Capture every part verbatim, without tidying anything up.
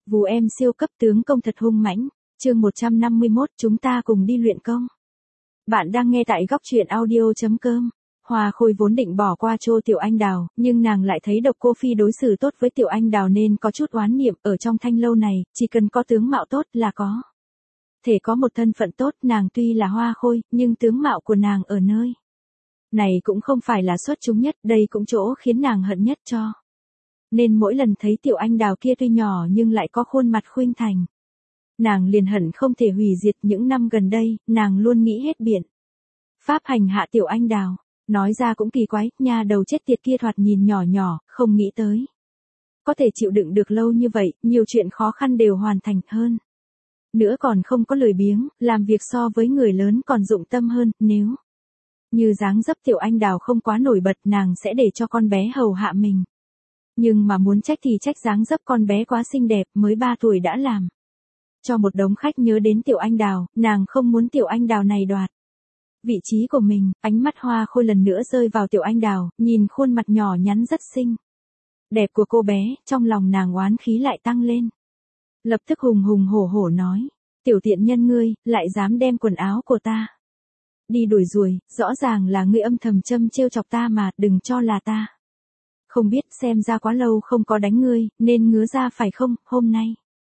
Vù em siêu cấp tướng công thật hung mãnh, chương một trăm năm mươi mốt chúng ta cùng đi luyện công. Bạn đang nghe tại góc truyện audio.com. Hoa Khôi vốn định bỏ qua Trô Tiểu Anh Đào, nhưng nàng lại thấy Độc Cô Phi đối xử tốt với Tiểu Anh Đào nên có chút oán niệm. Ở trong thanh lâu này, chỉ cần có tướng mạo tốt là có thể có một thân phận tốt. Nàng tuy là Hoa Khôi, nhưng tướng mạo của nàng ở nơi này cũng không phải là xuất chúng nhất, đây cũng chỗ khiến nàng hận nhất cho. Nên mỗi lần thấy Tiểu Anh Đào kia tuy nhỏ nhưng lại có khuôn mặt khuynh thành, nàng liền hận không thể hủy diệt. Những năm gần đây, nàng luôn nghĩ hết biện pháp hành hạ Tiểu Anh Đào. Nói ra cũng kỳ quái, nha đầu chết tiệt kia thoạt nhìn nhỏ nhỏ, không nghĩ tới có thể chịu đựng được lâu như vậy, nhiều chuyện khó khăn đều hoàn thành hơn. Nữa còn không có lười biếng, làm việc so với người lớn còn dụng tâm hơn. Nếu như dáng dấp Tiểu Anh Đào không quá nổi bật, nàng sẽ để cho con bé hầu hạ mình. Nhưng mà muốn trách thì trách dáng dấp con bé quá xinh đẹp, mới ba tuổi đã làm cho một đống khách nhớ đến Tiểu Anh Đào. Nàng không muốn Tiểu Anh Đào này đoạt vị trí của mình. Ánh mắt Hoa Khôi lần nữa rơi vào Tiểu Anh Đào, nhìn khuôn mặt nhỏ nhắn rất xinh đẹp của cô bé, trong lòng nàng oán khí lại tăng lên. Lập tức hùng hùng hổ hổ nói, tiểu tiện nhân ngươi, lại dám đem quần áo của ta đi đuổi ruồi, rõ ràng là ngươi âm thầm châm trêu chọc ta mà, đừng cho là ta không biết. Xem ra quá lâu không có đánh ngươi, nên ngứa ra phải không? Hôm nay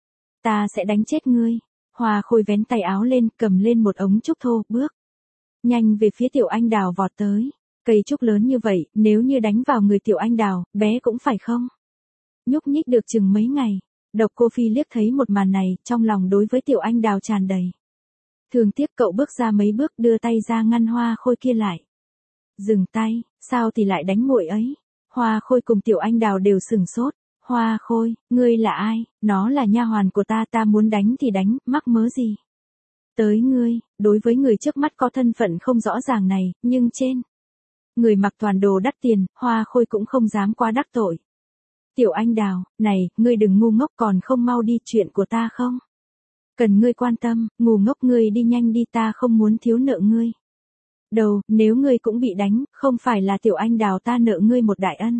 ta sẽ đánh chết ngươi. Hoa Khôi vén tay áo lên, cầm lên một ống trúc thô, bước nhanh về phía Tiểu Anh Đào vọt tới. Cây trúc lớn như vậy, nếu như đánh vào người Tiểu Anh Đào, bé cũng phải không nhúc nhích được chừng mấy ngày. Độc Cô Phi liếc thấy một màn này, trong lòng đối với Tiểu Anh Đào tràn đầy thương tiếc. Cậu bước ra mấy bước, đưa tay ra ngăn Hoa Khôi kia lại. Dừng tay, sao thì lại đánh muội ấy? Hoa Khôi cùng Tiểu Anh Đào đều sửng sốt. Hoa Khôi, ngươi là ai? Nó là nha hoàn của ta, ta muốn đánh thì đánh, mắc mớ gì tới ngươi? Đối với người trước mắt có thân phận không rõ ràng này, nhưng trên người mặc toàn đồ đắt tiền, Hoa Khôi cũng không dám quá đắc tội. Tiểu Anh Đào, này, ngươi đừng ngu ngốc, còn không mau đi, chuyện của ta không cần ngươi quan tâm. Ngu ngốc, ngươi đi nhanh đi, ta không muốn thiếu nợ ngươi đâu. Nếu ngươi cũng bị đánh, không phải là Tiểu Anh Đào ta nợ ngươi một đại ân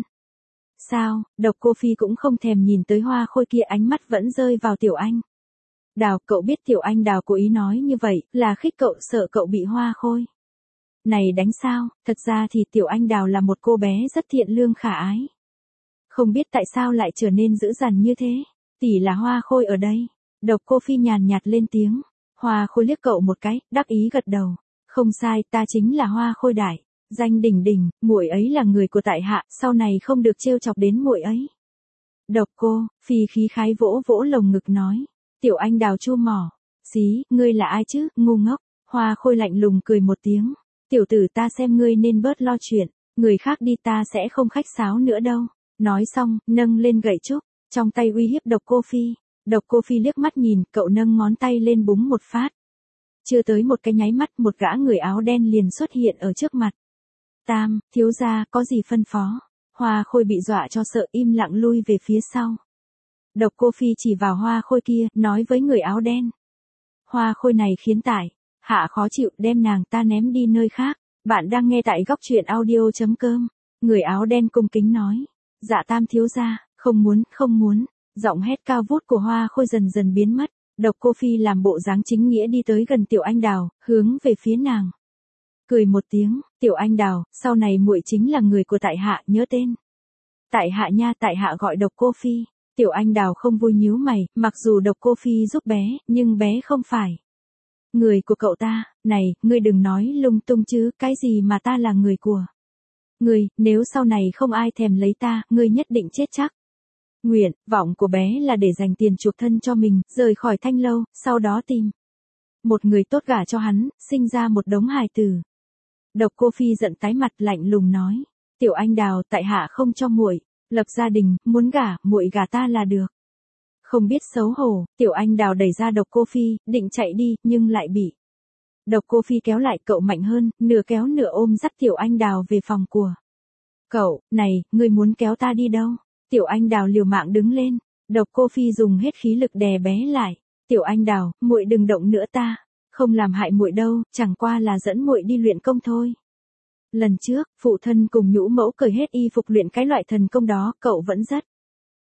sao? Độc Cô Phi cũng không thèm nhìn tới Hoa Khôi kia, ánh mắt vẫn rơi vào Tiểu Anh Đào. Cậu biết Tiểu Anh Đào cố ý nói như vậy, là khích cậu, sợ cậu bị Hoa Khôi này đánh sao? Thật ra thì Tiểu Anh Đào là một cô bé rất thiện lương khả ái. Không biết tại sao lại trở nên dữ dằn như thế. Tỷ là Hoa Khôi ở đây. Độc Cô Phi nhàn nhạt lên tiếng. Hoa Khôi liếc cậu một cái, đắc ý gật đầu. Không sai, ta chính là Hoa Khôi đại danh đỉnh đỉnh, muội ấy là người của tại hạ, sau này không được trêu chọc đến muội ấy. Độc Cô Phi khí khái vỗ vỗ lồng ngực nói. Tiểu Anh Đào chu mỏ. Xí, ngươi là ai chứ, ngu ngốc? Hoa Khôi lạnh lùng cười một tiếng. Tiểu tử, ta xem ngươi nên bớt lo chuyện người khác đi, ta sẽ không khách sáo nữa đâu. Nói xong, nâng lên gậy trúc trong tay uy hiếp Độc Cô Phi. Độc Cô Phi liếc mắt nhìn, cậu nâng ngón tay lên búng một phát. Chưa tới một cái nháy mắt, một gã người áo đen liền xuất hiện ở trước mặt. Tam, thiếu gia, có gì phân phó? Hoa Khôi bị dọa cho sợ, im lặng lui về phía sau. Độc Cô Phi chỉ vào Hoa Khôi kia, nói với người áo đen. Hoa Khôi này khiến tại hạ khó chịu, đem nàng ta ném đi nơi khác. Bạn đang nghe tại góc truyện audio.com. Người áo đen cung kính nói. Dạ Tam thiếu gia, không muốn, không muốn. Giọng hét cao vút của Hoa Khôi dần dần biến mất. Độc Cô Phi làm bộ dáng chính nghĩa đi tới gần Tiểu Anh Đào, hướng về phía nàng. Cười một tiếng, Tiểu Anh Đào, sau này muội chính là người của tại hạ, nhớ tên. Tại hạ nha, tại hạ gọi Độc Cô Phi. Tiểu Anh Đào không vui nhíu mày, mặc dù Độc Cô Phi giúp bé, nhưng bé không phải người của cậu ta. Này, ngươi đừng nói lung tung chứ, cái gì mà ta là người của ngươi, nếu sau này không ai thèm lấy ta, ngươi nhất định chết chắc. Nguyện vọng của bé là để dành tiền chuộc thân cho mình, rời khỏi thanh lâu, sau đó tìm một người tốt gả cho hắn, sinh ra một đống hài tử. Độc Cô Phi giận tái mặt, lạnh lùng nói. Tiểu Anh Đào, tại hạ không cho muội lập gia đình, muốn gả, muội gả ta là được. Không biết xấu hổ. Tiểu Anh Đào đẩy ra Độc Cô Phi, định chạy đi, nhưng lại bị Độc Cô Phi kéo lại. Cậu mạnh hơn, nửa kéo nửa ôm dắt Tiểu Anh Đào về phòng của cậu. Này, ngươi muốn kéo ta đi đâu? Tiểu Anh Đào liều mạng đứng lên. Độc Cô Phi dùng hết khí lực đè bé lại. Tiểu Anh Đào, muội đừng động nữa, ta không làm hại muội đâu, chẳng qua là dẫn muội đi luyện công thôi. Lần trước, phụ thân cùng nhũ mẫu cởi hết y phục luyện cái loại thần công đó, cậu vẫn rất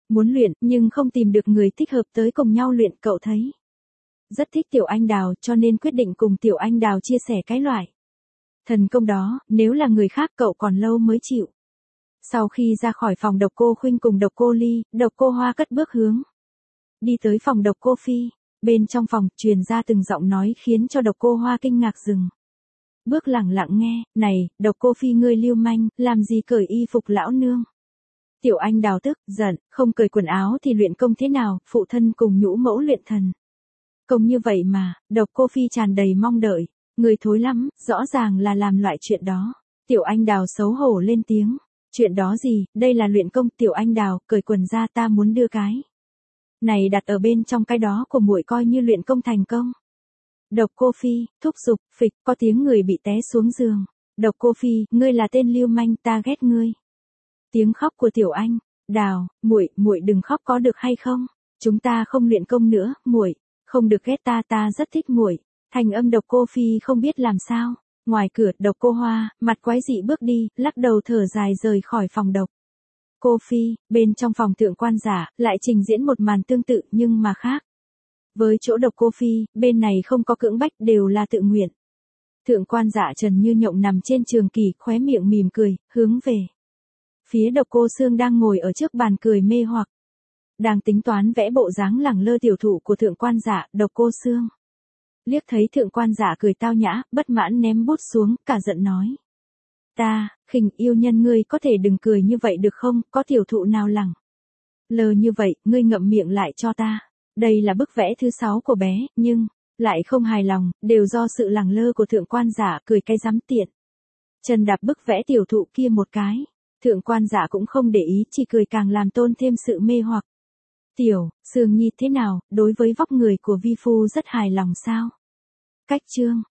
Muốn luyện, nhưng không tìm được người thích hợp tới cùng nhau luyện, cậu thấy. Rất thích Tiểu Anh Đào, cho nên quyết định cùng Tiểu Anh Đào chia sẻ cái loại thần công đó, nếu là người khác cậu còn lâu mới chịu. Sau khi ra khỏi phòng Độc Cô Khuynh cùng Độc Cô Ly, Độc Cô Hoa cất bước hướng đi tới phòng Độc Cô Phi. Bên trong phòng, truyền ra từng giọng nói khiến cho Độc Cô Hoa kinh ngạc dừng bước lẳng lặng nghe. Này, Độc Cô Phi ngươi lưu manh, làm gì cởi y phục lão nương? Tiểu Anh Đào tức giận, không cởi quần áo thì luyện công thế nào, phụ thân cùng nhũ mẫu luyện thần công như vậy mà. Độc Cô Phi tràn đầy mong đợi. Người thối lắm, rõ ràng là làm loại chuyện đó. Tiểu Anh Đào xấu hổ lên tiếng. Chuyện đó gì, đây là luyện công. Tiểu Anh Đào, cởi quần ra, ta muốn đưa cái này đặt ở bên trong cái đó của muội coi như luyện công thành công. Độc Cô Phi, thúc giục, phịch, có tiếng người bị té xuống giường. Độc Cô Phi, ngươi là tên lưu manh, ta ghét ngươi. Tiếng khóc của Tiểu Anh Đào, muội, muội đừng khóc có được hay không? Chúng ta không luyện công nữa, muội, không được ghét ta, ta rất thích muội. Thành âm Độc Cô Phi không biết làm sao. Ngoài cửa, Độc Cô Hoa, mặt quái dị bước đi, lắc đầu thở dài rời khỏi phòng Độc Cô Phi. Bên trong phòng Thượng Quan Giả, lại trình diễn một màn tương tự nhưng mà khác. Với chỗ Độc Cô Phi, bên này không có cưỡng bách, đều là tự nguyện. Thượng Quan Giả Trần Như Nhộng nằm trên trường kỷ, khóe miệng mỉm cười, hướng về phía Độc Cô Xương đang ngồi ở trước bàn cười mê hoặc. Đang tính toán vẽ bộ dáng lẳng lơ tiểu thụ của Thượng Quan Giả. Độc Cô Xương liếc thấy Thượng Quan Giả cười tao nhã, bất mãn ném bút xuống, cả giận nói. Ta, khinh yêu nhân ngươi có thể đừng cười như vậy được không, có tiểu thụ nào lẳng lơ như vậy, ngươi ngậm miệng lại cho ta. Đây là bức vẽ thứ sáu của bé, nhưng lại không hài lòng, đều do sự lẳng lơ của Thượng Quan Giả, cười cái rắm tiện. Chân đạp bức vẽ tiểu thụ kia một cái. Thượng Quan Giả cũng không để ý, chỉ cười càng làm tôn thêm sự mê hoặc. Tiểu, Sương Nhi thế nào, đối với vóc người của vi phu rất hài lòng sao? Cách chương